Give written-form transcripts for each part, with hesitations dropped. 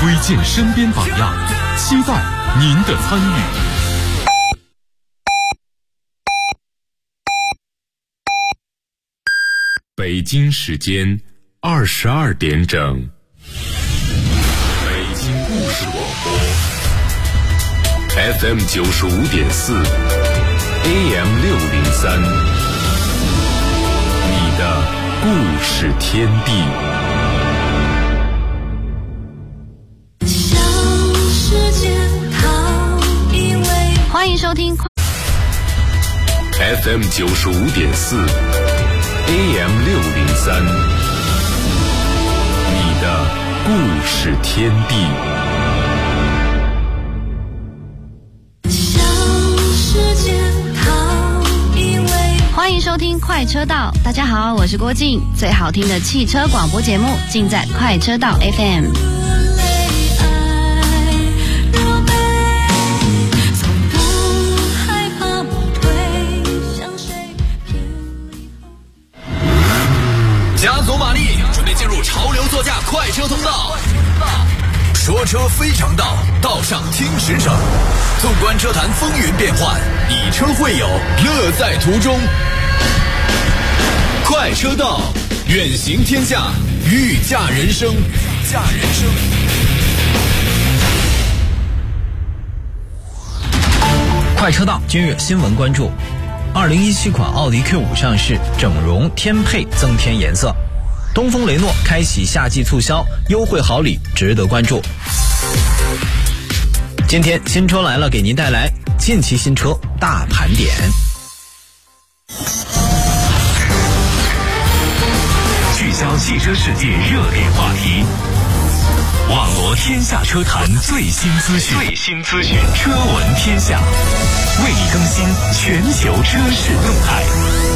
推荐身边榜样，期待您的参与。北京时间22点整，北京故事广播 FM 95.4 AM 603，你的故事天地。 欢迎收听 FM 95.4 AM 603，你的故事天地。 欢迎收听快车道，大家好，我是郭静，最好听的汽车广播节目尽在快车道 FM。 加足马力，准备进入潮流座驾快车通道。说车非常道，道上听实诚。纵观车坛风云变幻，以车会友，乐在途中。快车道，远行天下，御驾人生。 快车道今日新闻关注：2017款奥迪 Q5 上市，整容添配增添颜色。东风雷诺开启夏季促销，优惠好礼值得关注。今天新车来了，给您带来近期新车大盘点。 聚焦汽车世界热点话题，网罗天下车坛最新资讯，车闻天下，为你更新全球车市动态。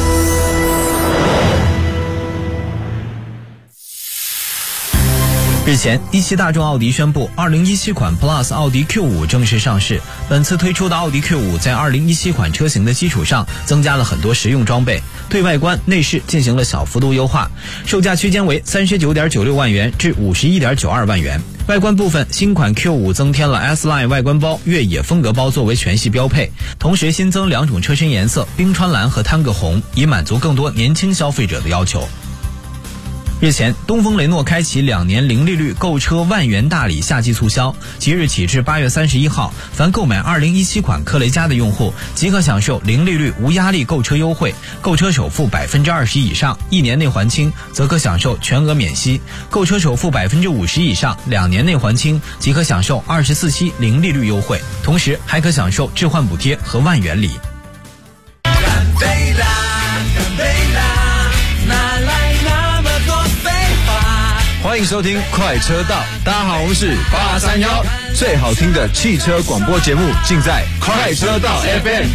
日前，一汽大众奥迪宣布，2017款 Plus 奥迪 Q5 正式上市。本次推出的奥迪 Q5 在2017款车型的基础上，增加了很多实用装备，对外观、内饰进行了小幅度优化，售价区间为39.96万元至51.92万元。外观部分，新款 Q5 增添了 S-Line 外观包、越野风格包作为全系标配，同时新增2种车身颜色，冰川蓝和滩个红，以满足更多年轻消费者的要求。日前，东风雷诺开启2年零利率购车万元大礼夏季促销，即日起至8月31号，凡购买2017款科雷嘉的用户，即可享受零利率无压力购车优惠，购车首付20%以上，1年内还清，则可享受全额免息；购车首付50%以上，2年内还清，即可享受24期零利率优惠，同时还可享受置换补贴和万元礼。 欢迎收听快车道，大家好，我们是831，最好听的汽车广播节目尽在快车道 FM。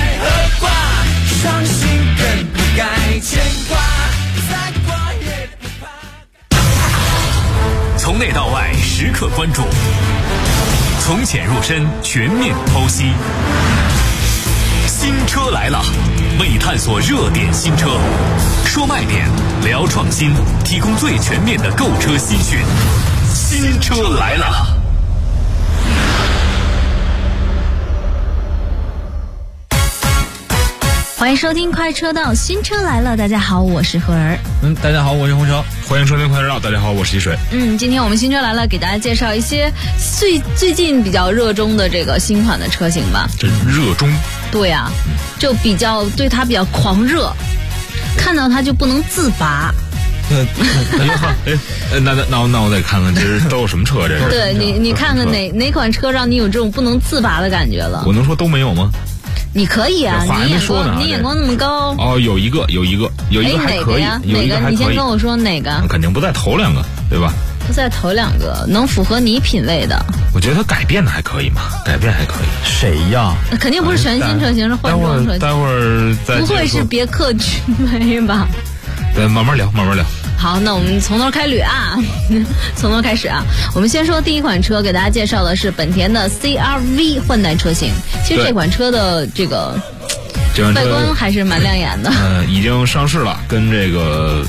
从内到外时刻关注，从浅入深全面剖析。新车来了，为你探索热点新车，说卖点，聊创新，提供最全面的购车新讯。新车来了。 欢迎收听快车道，新车来了，大家好，我是何儿。 大家好，我是红车。 欢迎收听快车道，大家好，我是一水。 今天我们新车来了，给大家介绍一些最近比较热衷的这个新款的车型吧。 这热衷？对啊，就对它比较狂热，看到它就不能自拔。 那我得看看，这是都有什么车？这是？ 对你看看哪款车让你有这种不能自拔的感觉了？ 我能说都没有吗？ 你可以啊，你眼光那么高。 哦，有一个还可以，有一个还可以。 你先跟我说哪个？ 肯定不在头2个，对吧？ 不在头2个，能符合你品味的。 我觉得它改变的还可以嘛，改变还可以。 谁呀？ 肯定不是全新车型，是换装车型。 待会儿再不会是别克君威吧？ 对，慢慢聊。 好，那我们从头开捋啊，从头开始啊。我们先说第一款车，给大家介绍的是本田的 CR-V 换代车型。其实这款车的这个外观还是蛮亮眼的。 已经上市了，跟这个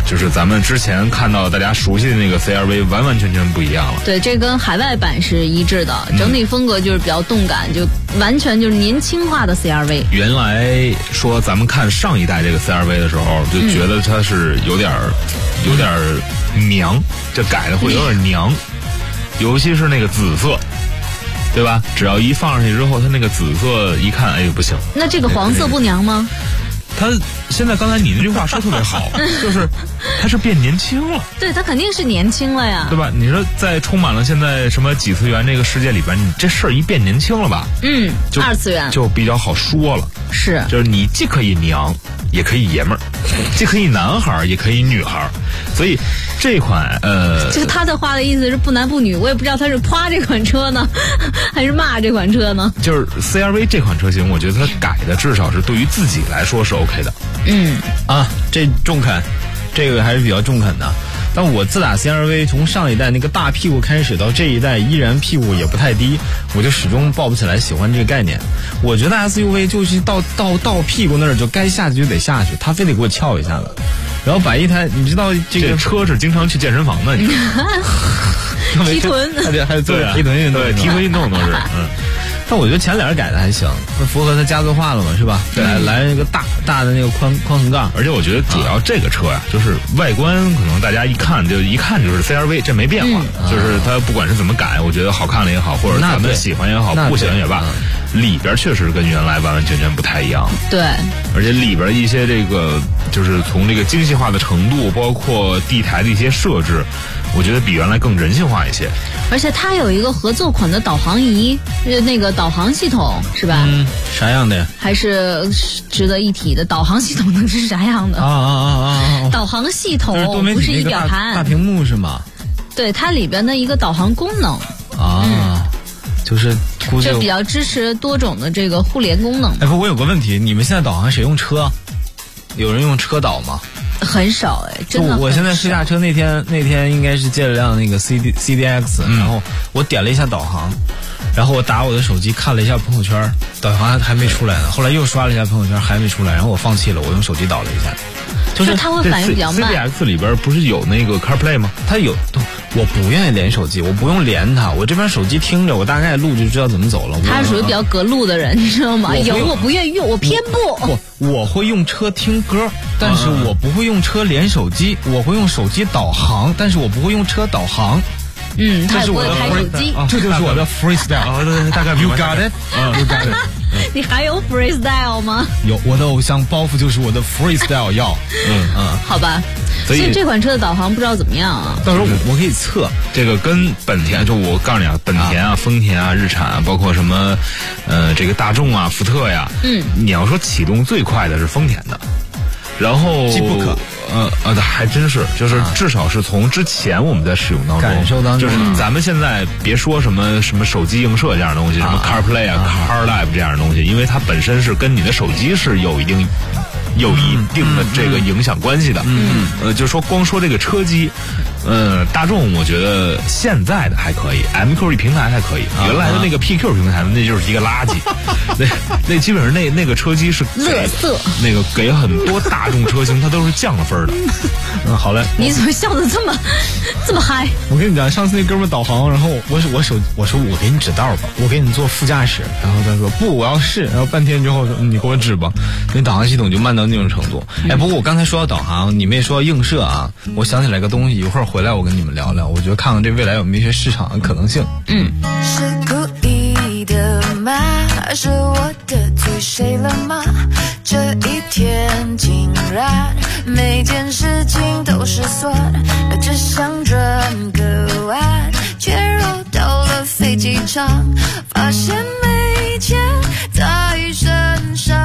就是咱们之前看到大家熟悉的那个 CRV 完完全全不一样了。 对，这跟海外版是一致的，整体风格就是比较动感，就完全就是年轻化的 CRV。 原来说咱们看上一代这个 CRV 的时候，就觉得它是有点娘，这改的会有点娘，尤其是那个紫色。对吧？只要一放上去之后，它那个紫色一看，哎呦不行。 那这个黄色不娘吗？ 它现在刚才你那句话说特别好，就是它是变年轻了。 对，它肯定是年轻了呀， 对吧？你说在充满了现在什么几次元这个世界里边，你这事儿一变年轻了吧？就二次元就比较好说了。 是， 就是你既可以娘，也可以爷们儿，既可以男孩也可以女孩，所以这款这个他的话的意思是不男不女，我也不知道他是夸这款车呢，还是骂这款车呢？ 就是 CRV 这款车型，我觉得它改的至少是对于自己来说是 OK 的。 这中肯，这个还是比较中肯的。但我自打 CRV 从上一代那个大屁股开始到这一代依然屁股也不太低，我就始终抱不起来喜欢这个概念。我觉得 SUV 就是到屁股那儿就该下去就得下去，他非得给我翘一下子，然后把一台你知道这车是经常去健身房的，你踢臀， 还得做踢臀运动， 对，踢臀运动都是。 但我觉得前脸改的还行，符合它家族化了嘛，是吧？对，来一个大的那个宽横杠， 而且我觉得主要这个车呀，就是外观可能大家一看就是 CRV， 这没变化，就是它不管是怎么改，我觉得好看了也好，或者咱们喜欢也好，不喜欢也罢，里边确实跟原来完完全全不太一样。 对， 而且里边一些这个就是从这个精细化的程度，包括地台的一些设置，我觉得比原来更人性化一些。 而且它有一个合作款的导航仪，那个导航系统是吧？ 啥样的呀？ 还是值得一提的。导航系统能是啥样的？导航系统不是仪表盘， 大屏幕是吗？ 对，它里边的一个导航功能就是就比较支持多种的这个互联功能。 哎，不，我有个问题，你们现在导航谁用车？有人用车导吗？ 很少哎，真的很少。 我现在试驾车那天应该是借了辆那个 CDX，然后我点了一下导航，然后我打我的手机看了一下朋友圈，导航还没出来呢。后来又刷了一下朋友圈，还没出来，然后我放弃了，我用手机导了一下。 就是它会反应比较慢。 CDX 里边不是有那个 CarPlay 吗？ 它有，我不愿意连手机，我不用连它，我这边手机听着，我大概路就知道怎么走了。 他是属于比较隔路的人，你知道吗？我不愿意用，我偏不。 我会用车听歌，但是我不会用车连手机，我会用手机导航，但是我不会用车导航。 他也不会开手机。 这就是我的 freestyle。 对，大概 You got it， You got it。 你还有 freestyle 吗？ 有，我的偶像包袱就是我的 freestyle 要。 好吧。所以这款车的导航不知道怎么样啊？ 到时候我可以测。 这个跟本田，就我告诉你啊，本田啊、丰田啊、日产啊，包括什么这个大众啊、福特呀，你要说启动最快的是丰田的。然后机不可， 还真是，就是至少是从之前我们在使用当中， 感受当中， 就是咱们现在别说什么手机映射这样的东西，什么 CarPlay 啊、CarLive 这样的东西，因为它本身是跟你的手机是有一定的这个影响关系的。就是说光说这个车机，大众我觉得现在的还可以 ，MQE 平台还可以，原来的那个 PQ 平台那就是一个垃圾，那基本上那个车机是垃圾， 那个给很多大众车型它都是降了分的。 好嘞。 你怎么笑得这么嗨？ 我跟你讲，上次那哥们导航，然后我说我给你指道吧，我给你坐副驾驶，然后他说不，我要试，然后半天之后说你给我指吧，那导航系统就慢到那种程度。不过我刚才说到导航，你们也说到映射啊，我想起来个东西，一会儿回来我跟你们聊聊，我觉得看看这未来有没有一些市场的可能性。 是故意的吗？是我得罪谁了吗？这一天竟然每件事情都失算，只想转个弯，却绕到了飞机场，发现没钱在身上。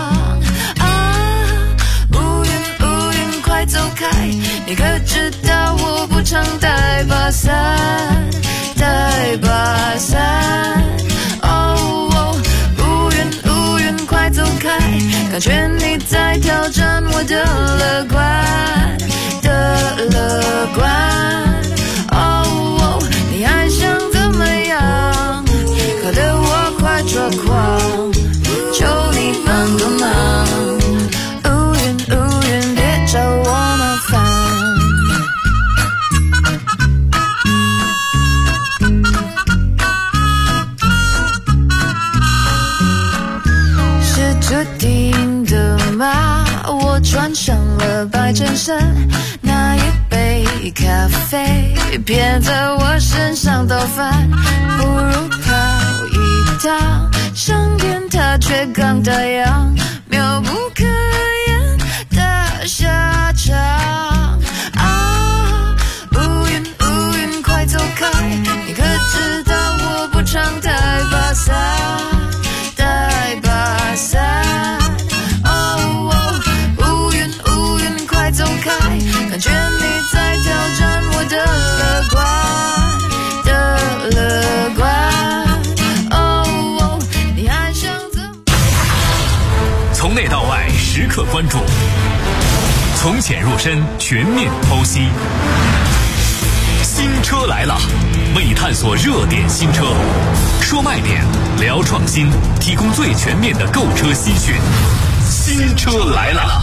乌云快走开，你可知道我不常带把伞，带把伞。乌云快走开，感觉你在挑战我的乐观，你还想怎么样？搞得我快抓狂，求你帮个忙。乌云别找我麻烦。 人生，那一杯咖啡偏在我身上倒翻，不如跑一趟上天它却刚打烊，妙不可言的下场啊！乌云快走开，你可知道我不常带把伞，带把伞。乌云快走开，感觉你在挑战我的乐观。你还想怎么？ 从内到外时刻关注，从浅入深全面剖析。新车来了，为探索热点新车，说卖点，聊创新，提供最全面的购车资讯。新车来了。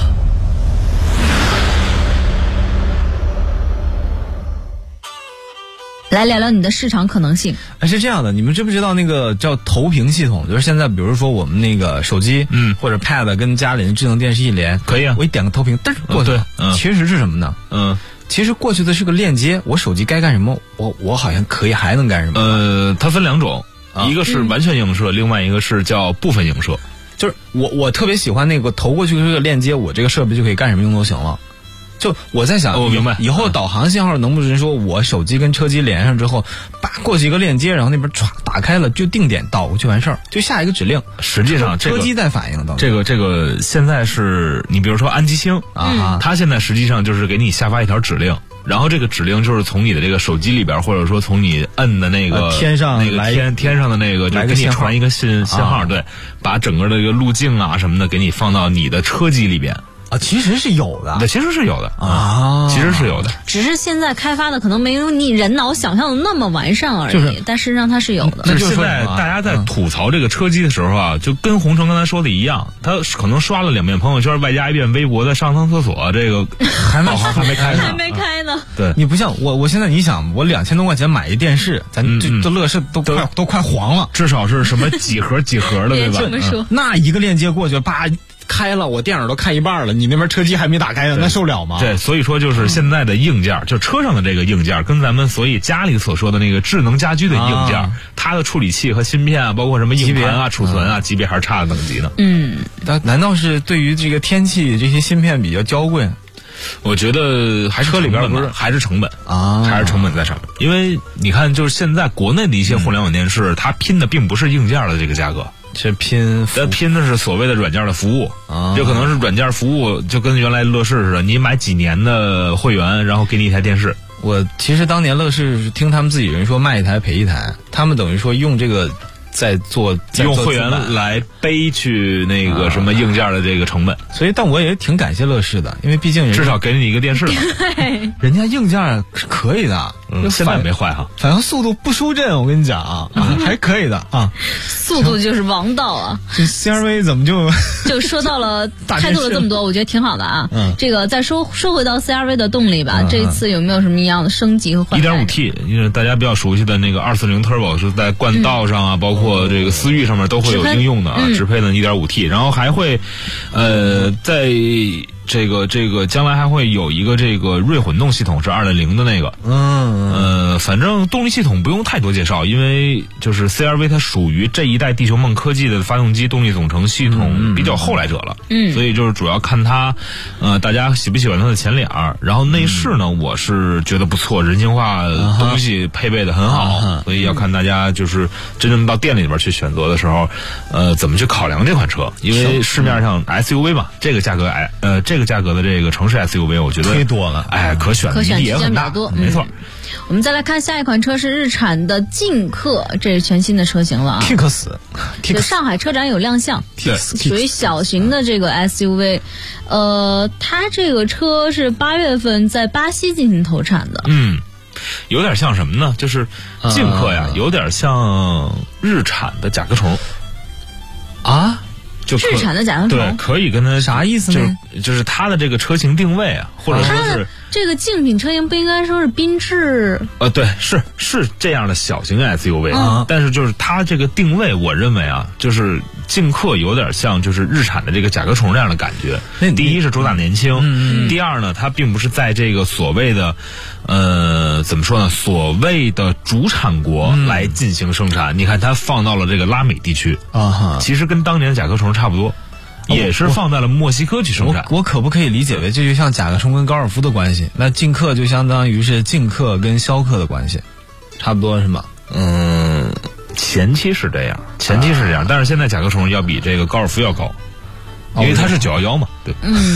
来聊聊你的市场可能性。 是这样的，你们知不知道那个叫投屏系统？就是现在，比如说我们那个手机，或者 Pad 跟家里的智能电视一连， 可以啊， 我一点个投屏，但是过去了。其实是什么呢？其实过去的是个链接，我手机该干什么，我好像可以还能干什么。 它分两种，一个是完全映射，另外一个是叫部分映射。 就是我特别喜欢那个投过去这个链接，我这个设备就可以干什么用都行了。就我在想， 我明白， 以后导航信号能不能说我手机跟车机连上之后，过去一个链接，然后那边唰打开了，就定点导过去完事儿，就下一个指令。 实际上， 车机在反应的。 这个现在是你比如说安吉星啊，它现在实际上就是给你下发一条指令，然后这个指令就是从你的这个手机里边，或者说从你摁的那个天上那个天上的那个，就给你传一个信号，对，把整个的这个路径啊什么的给你放到你的车机里边。 其实是有的， 对，其实是有的啊，其实是有的， 只是现在开发的可能没有你人脑想象的那么完善而已，但事实上它是有的。 那就是现在大家在吐槽这个车机的时候啊，就跟洪城刚才说的一样，他可能刷了2遍朋友圈，外加1遍微博的上趟厕所，这个导航还没开呢， 还没开呢。 对， 你不像我现在你想，我2000多块钱买一电视，咱这乐视都快黄了， 至少是什么几盒的，对吧？ 这么说， 那一个链接过去，叭。开了，我电脑都看一半了，你那边车机还没打开呢，那受了吗？ 对，所以说就是现在的硬件，就车上的这个硬件，跟咱们所以家里所说的那个智能家居的硬件，它的处理器和芯片啊，包括什么硬盘啊、储存啊，级别还是差了等级的。 难道是对于这个天气这些芯片比较娇贵？ 我觉得还是车里边不是还是成本啊， 还是成本在上面。因为你看，就是现在国内的一些互联网电视，它拼的并不是硬件的这个价格。 是拼的是所谓的软件的服务，就可能是软件服务，就跟原来乐视似的，你买几年的会员，然后给你一台电视。 我其实当年乐视是听他们自己人说卖一台赔一台，他们等于说用这个用会员来背去那个什么硬件的这个成本， 所以但我也挺感谢乐视的，因为毕竟至少给你一个电视嘛， 人家硬件是可以的， 现在没坏哈， 反正速度不输阵，我跟你讲啊，还可以的啊， 速度就是王道啊。 这 CR-V 怎么就说到了开拓了这么多，我觉得挺好的啊。这个再说回到 CR-V 的动力吧，这一次有没有什么一样的升级和换代 ？1.5T， 因为大家比较熟悉的那个240 Turbo 是在冠道上啊，包括这个思域上面都会有应用的啊，直配的 1.5T， 然后还会在这个将来还会有一个这个锐混动系统是2.0的那个，反正动力系统不用太多介绍，因为就是 CR-V 它属于这一代地球梦科技的发动机动力总成系统比较后来者了，所以就是主要看它，大家喜不喜欢它的前脸，然后内饰呢，我是觉得不错，人性化东西配备的很好，所以要看大家就是真正到店里边去选择的时候，怎么去考量这款车，因为市面上 SUV 嘛，这个价格的这个城市 SUV， 我觉得忒多了， 可选的也很大，没错。 我们再来看下一款车是日产的劲客，这是全新的车型了啊。 Kicks， 上海车展有亮相，属于小型的这个 SUV，它这个车是8月份在巴西进行投产的， 有点像什么呢？就是劲客呀，有点像日产的甲壳虫啊。 日产的甲壳虫， 对，可以跟它啥意思呢？ 就是它的这个车型定位啊，或者说是这个竞品车型不应该说是缤智？ 对，是这样的小型 SUV，但是就是它这个定位，我认为啊，就是劲客有点像就是日产的这个甲壳虫这样的感觉。第一是主打年轻，第二呢，它并不是在这个所谓的怎么说呢？所谓的主产国来进行生产。你看它放到了这个拉美地区啊，其实跟当年的甲壳虫差不多。也是放在了墨西哥去生产。 我可不可以理解为这就像甲壳虫跟高尔夫的关系？那劲客就相当于是劲客跟逍客的关系，差不多是吗？ 前期是这样，但是现在甲壳虫要比这个高尔夫要高，因为它是911嘛，对。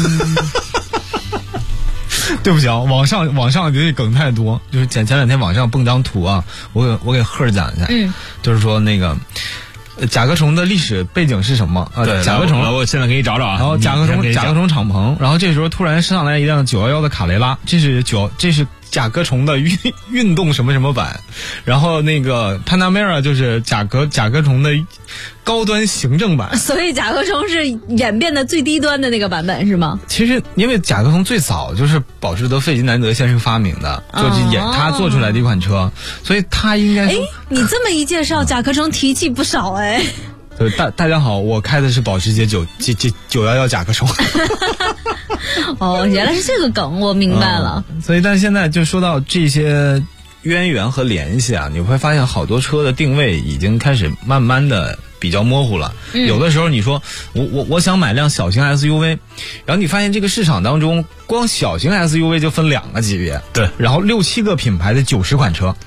对不起啊，网上这梗太多，就是前两天网上蹦张图啊，我给赫讲一下，就是说那个。甲壳虫的历史背景是什么？ 对， 甲壳虫， 我现在给你找找啊。 然后甲壳虫敞篷，然后这时候突然上来一辆911的卡雷拉，这是甲壳虫的运动什么什么版，然后那个 Panamera 就是甲壳虫的高端行政版。 所以甲壳虫是演变的最低端的那个版本是吗？ 其实因为甲壳虫最早就是保时捷费迪南德先生发明的，就是他做出来的一款车，所以他应该。 你这么一介绍，甲壳虫提气不少哎。 大家好，我开的是保时捷911甲壳虫。 哦，原来是这个梗，我明白了。 所以，但是现在就说到这些渊源和联系啊，你会发现好多车的定位已经开始慢慢的比较模糊了。有的时候你说我想买辆小型 SUV， 然后你发现这个市场当中光小型 SUV 就分2个级别， 对， 然后6、7个品牌的90款车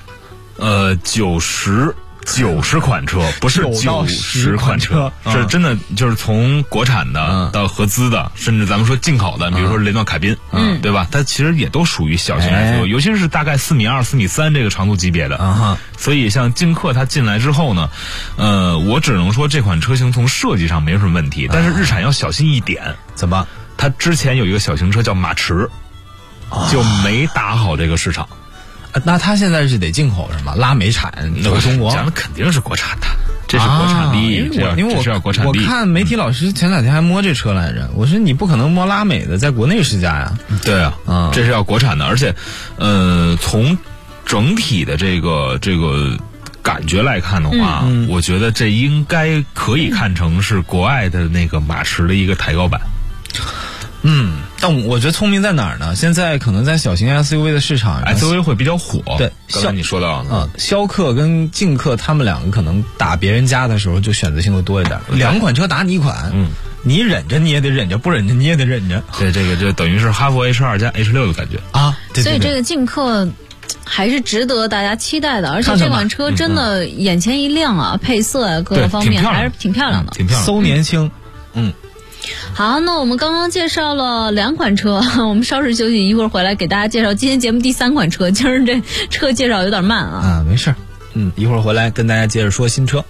，90款车，不是90款车，是真的就是从国产的到合资的，甚至咱们说进口的，比如说雷诺凯宾，对吧？它其实也都属于小型 SUV，尤其是大概4.2米、4.3米这个长度级别的。所以像劲客它进来之后呢，我只能说这款车型从设计上没什么问题，但是日产要小心一点。 怎么？ 它之前有一个小型车叫马驰，就没打好这个市场。 那他现在是得进口是吗？拉美产回中国， 讲的肯定是国产的，这是国产利益， 因为我看媒体老师前2天还摸这车来着，我说你不可能摸拉美的在国内试驾呀。 对啊，这是要国产的，而且从整体的这个感觉来看的话，我觉得这应该可以看成是国外的那个马驰的一个抬高版。 但我觉得聪明在哪儿呢？现在可能在小型 SUV 的市场 ，SUV 会比较火。 对， 刚才你说到逍客跟劲客他们2个可能打别人家的时候就选择性会多一点，2款车打你一款，你忍着你也得忍着，不忍着你也得忍着。 对，这个就等于是哈弗 H2 加 H6的感觉啊。对， 所以这个劲客还是值得大家期待的，而且这款车真的眼前一亮啊，配色啊各个方面还是挺漂亮的， 挺漂亮， 馊年轻。 好，那我们刚刚介绍了2款车，我们稍事休息，一会儿回来给大家介绍今天节目第3款车。今儿这车介绍有点慢啊。 没事，一会儿回来跟大家接着说新车。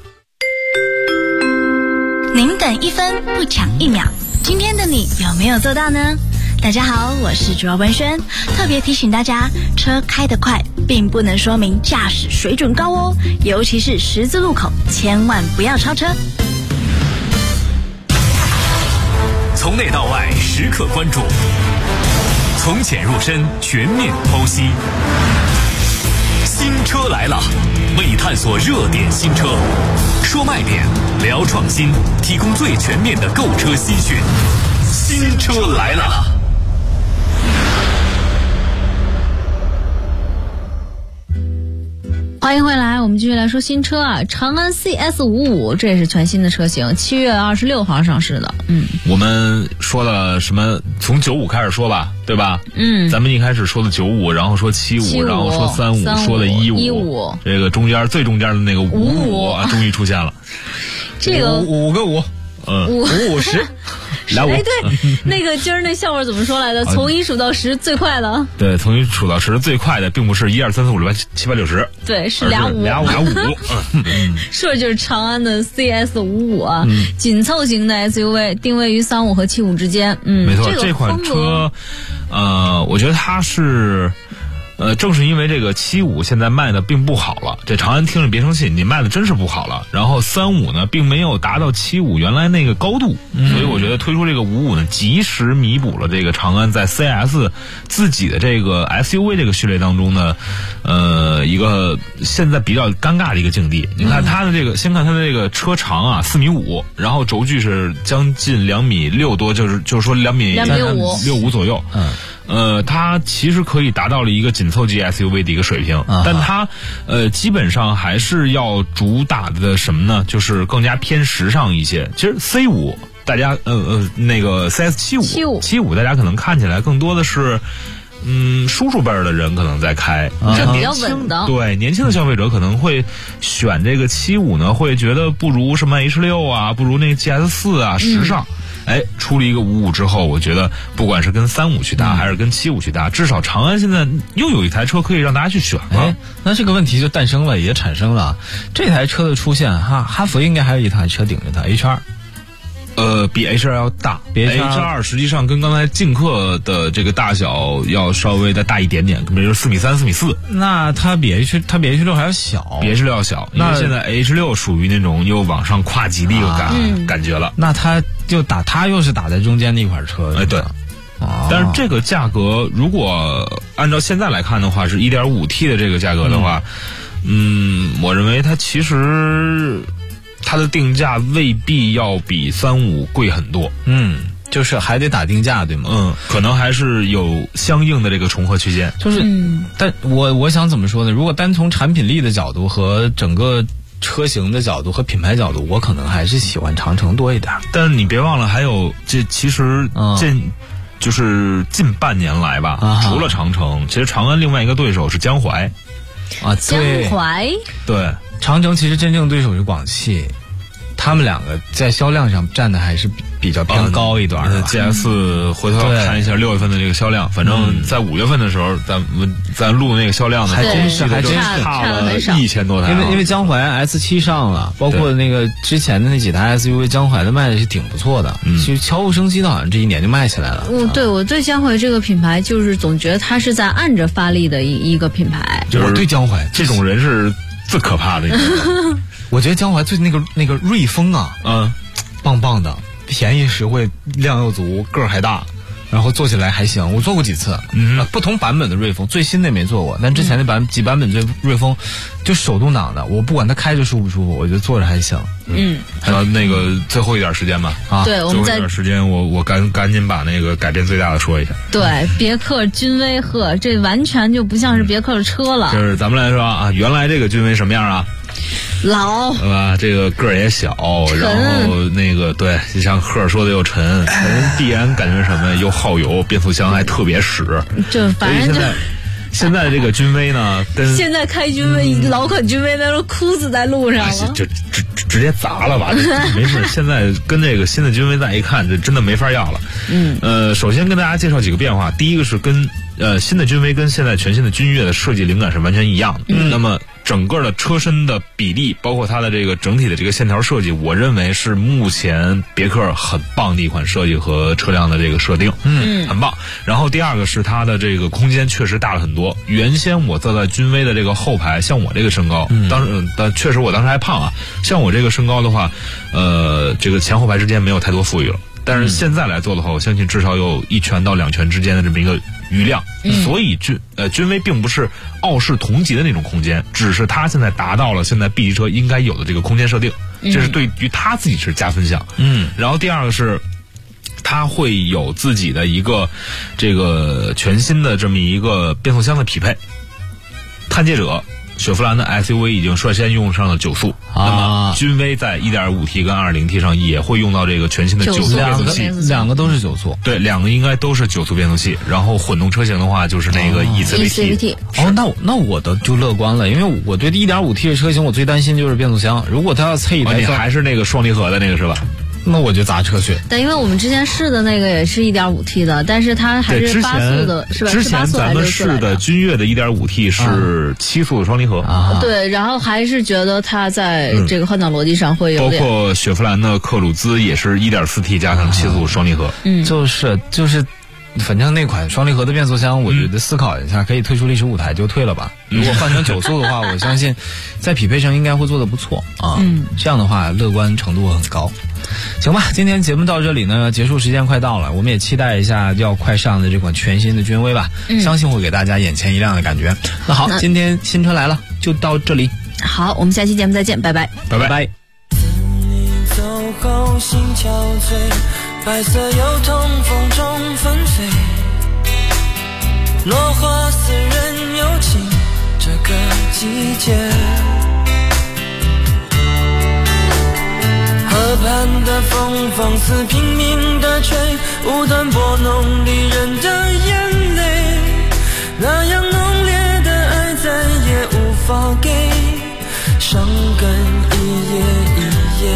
您等1分不抢1秒，今天的你有没有做到呢？大家好，我是主要文轩，特别提醒大家，车开得快并不能说明驾驶水准高哦，尤其是十字路口，千万不要超车。 从内到外时刻关注，从浅入深全面剖析。新车来了，为探索热点新车，说卖点，聊创新，提供最全面的购车资讯。新车来了。 欢迎回来，我们继续来说新车啊，长安 CS55，这也是全新的车型，7月26号上市的。 我们说了什么？从95开始说吧，对吧？咱们一开始说的95，然后说75，然后说35，说的15，这个最中间的那个55啊，终于出现了。 这个 5个5。50 来5， 对，那个今儿那笑话怎么说来的？从1数到10最快的。 对，从1数到10最快的，并不是1、2、3、4、5、6、7、8、9、10， 对，是俩五。说的就是长安的 CS55啊，紧凑型的 SUV， 定位于35和75之间。 没错，这款车，我觉得它是。 正是因为这个75现在卖的并不好了，这长安听着别生气，你卖的真是不好了。然后35呢，并没有达到75原来那个高度，所以我觉得推出这个55呢，及时弥补了这个长安在 CS 自己的这个 SUV 这个序列当中呢，一个现在比较尴尬的一个境地。你看它的这个，先看它的这个车长啊，4.5米，然后轴距是将近2.6米多，就是说2.65米65左右。它其实可以达到了一个紧凑级 SUV 的一个水平，但它基本上还是要主打的什么呢？就是更加偏时尚一些。其实 C5 大家那个 CS75 大家可能看起来更多的是叔叔辈儿的人可能在开， 这比较稳的。 对，年轻的消费者可能会选这个75呢，会觉得不如什么 H6 啊，不如那个 GS4 啊时尚。出了一个55之后，我觉得不管是跟35去搭，还是跟75去搭，至少长安现在又有一台车可以让大家去选了。 那这个问题就诞生了，也产生了。这台车的出现，哈弗应该还有一台车顶着它 H2。 比 H2 要大，比 H2 实际上跟刚才劲客的这个大小要稍微再大一点点，比如4.3米、4.4米。那它比 H6 还要小， 比 H6 要小。因为现在 H6 属于那种又往上跨级的一个感觉了。 那它又是打在中间的一款车。 对。但是这个价格，如果按照现在来看的话，是 1.5T 的这个价格的话，我认为它其实它的定价未必要比35贵很多， 就是还得打定价，对吗？ 可能还是有相应的这个重合区间。 就是，但我想怎么说呢？如果单从产品力的角度和整个车型的角度和品牌角度，我可能还是喜欢长城多一点。 但是你别忘了，还有其实就是近半年来吧，除了长城，其实长安另外一个对手是江淮。 江淮对。 长城其实真正对手是广汽，他们两个在销量上占的还是比较偏高一段的。 GS 回头看一下6月份的这个销量，反正在5月份的时候，咱录那个销量呢， 还真是差了1000多台。 因为江淮 S7 上了，包括那个之前的那几台 SUV， 江淮的卖的是挺不错的，其实悄无声息的，好像这一年就卖起来了。 我对江淮这个品牌就是总觉得它是在按着发力的一个品牌。 就是对江淮这种人是最可怕的。 我觉得江淮最那个瑞风啊，棒棒的，便宜实惠，量又足，个儿还大，然后坐起来还行。我坐过几次，不同版本的瑞风，最新的没坐过，但之前的几版本瑞风就手动挡的，我不管它开着舒不舒服，我觉得坐着还行。 还有那个最后一点时间吧， 对，我们最后一点时间，我赶紧把那个改变最大的说一下。 对，别克君威鹤，这完全就不像是别克的车了。 就是咱们来说啊，原来这个君威什么样啊？ 老， 对吧？这个个儿也小，然后那个对，就像赫尔说的又沉，必然感觉什么又耗油，变速箱还特别使。 就反正就。 现在这个君威呢，跟现在开君威老款君威那都哭死在路上了， 就直接砸了吧，没事。现在跟这个新的君威再一看，这真的没法要了。首先跟大家介绍几个变化，第一个是跟新的君威跟现在全新的君越的设计灵感是完全一样的。那么整个的车身的比例，包括它的这个整体的这个线条设计，我认为是目前别克很棒的一款设计和车辆的这个设定，很棒。然后第二个是它的这个空间确实大了很多。原先我坐在君威的这个后排，像我这个身高，但确实我当时还胖啊。像我这个身高的话，这个前后排之间没有太多富裕了。但是现在来做的话，我相信至少有1拳到2拳之间的这么一个余量，所以君威并不是傲视同级的那种空间，只是它现在达到了现在 B 级车应该有的这个空间设定，这是对于它自己是加分项。然后第二个是它会有自己的一个这个全新的这么一个变速箱的匹配，探界者雪佛兰的 SUV 已经率先用上了9速，那么君威在 1.5T 跟 2.0T 上也会用到这个全新的9速变速器， 两个都是9速， 对，两个应该都是9速变速器。然后混动车型的话就是那个 eCVT。 那我的就乐观了，因为我对 1.5T 的车型我最担心就是变速箱，如果它要配一台， 你还是那个双离合的那个是吧？ 那我就砸车去。 对，因为我们之前试的那个也是 1.5T 的，但是它还是8速的，是吧？ 之前咱们试的君越的 1.5T 是7速的双离合。 对，然后还是觉得它在这个换挡逻辑上会有点。 包括雪佛兰的克鲁兹也是 1.4T 加上7速双离合。 就是反正那款双离合的变速箱，我觉得思考一下，可以退出历史舞台就退了吧。如果换成9速的话，我相信在匹配上应该会做得不错啊。这样的话，乐观程度很高。行吧，今天节目到这里呢，结束时间快到了，我们也期待一下要快上的这款全新的君威吧，相信会给大家眼前一亮的感觉。那好，今天新车来了，就到这里。 好，我们下期节目再见，拜拜， 拜拜。 你走后心憔悴，白色油桐风中纷飞，落花似人有情，这个季节。河畔的风放肆拼命地吹，无端拨弄离人的眼泪，那样浓烈的爱再也无法给，伤感一夜一夜。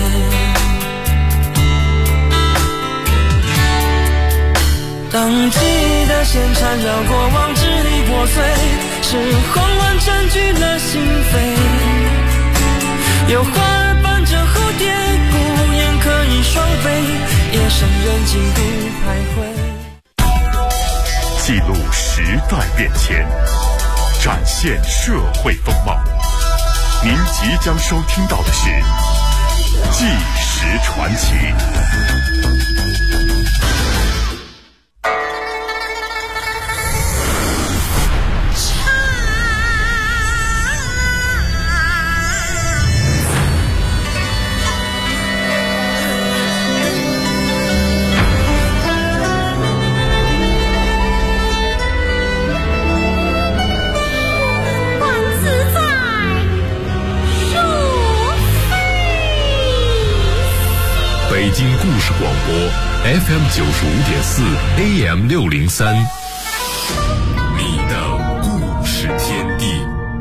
当记忆的线缠绕过往，支离破碎，是慌乱占据了心扉，有花儿伴着蝴蝶，孤雁可以双飞，夜深人静独徘徊。 记录时代变迁，展现社会风貌。您即将收听到的是《纪实传奇》。 北京故事广播 FM 95.4 AM 603，你的故事天地。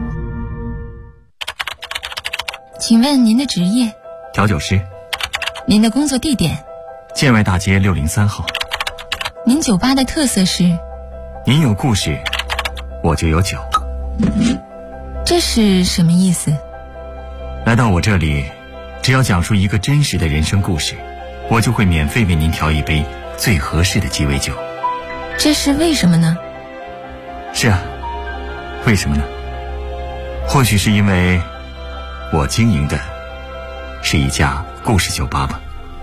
请问您的职业？ 调酒师。 您的工作地点？ 建外大街603号。 您酒吧的特色是？ 您有故事，我就有酒。 这是什么意思？ 来到我这里，只要讲述一个真实的人生故事，我就会免费为您调一杯最合适的鸡尾酒。 这是为什么呢？ 是啊，为什么呢？或许是因为我经营的是一家故事酒吧吧。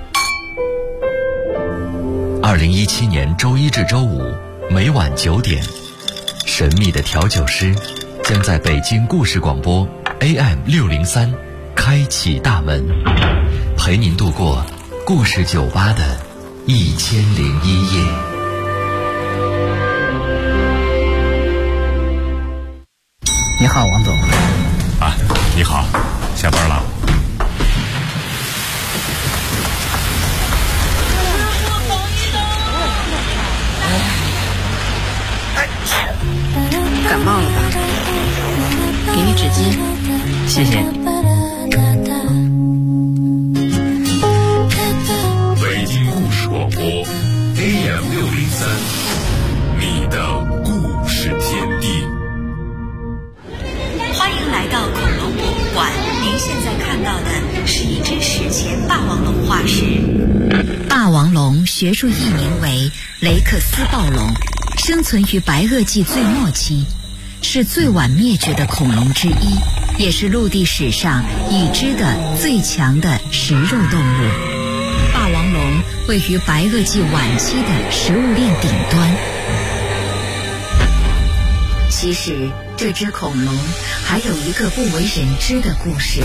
2017年周一至周五每晚9点，神秘的调酒师将在北京故事广播 AM 603开启大门，陪您度过故事酒吧的1001夜。 你好，王总。 啊，你好，下班了。 感冒了吧？给你纸巾。 谢谢。 北京故事广播 AM 603，你的故事天地。 欢迎来到恐龙博物馆，您现在看到的是一只史前霸王龙化石。霸王龙学术译名为雷克斯暴龙，生存于白垩纪最末期，是最晚灭绝的恐龙之一，也是陆地史上已知的最强的食肉动物。霸王龙位于白垩纪晚期的食物链顶端。其实这只恐龙还有一个不为人知的故事。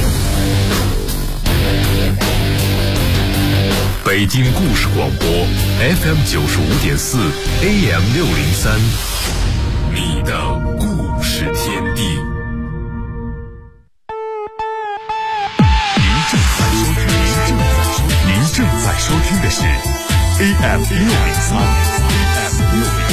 北京故事广播 FM 95.4 AM 603，你的故事天地。 您正在收听的是 AM 603。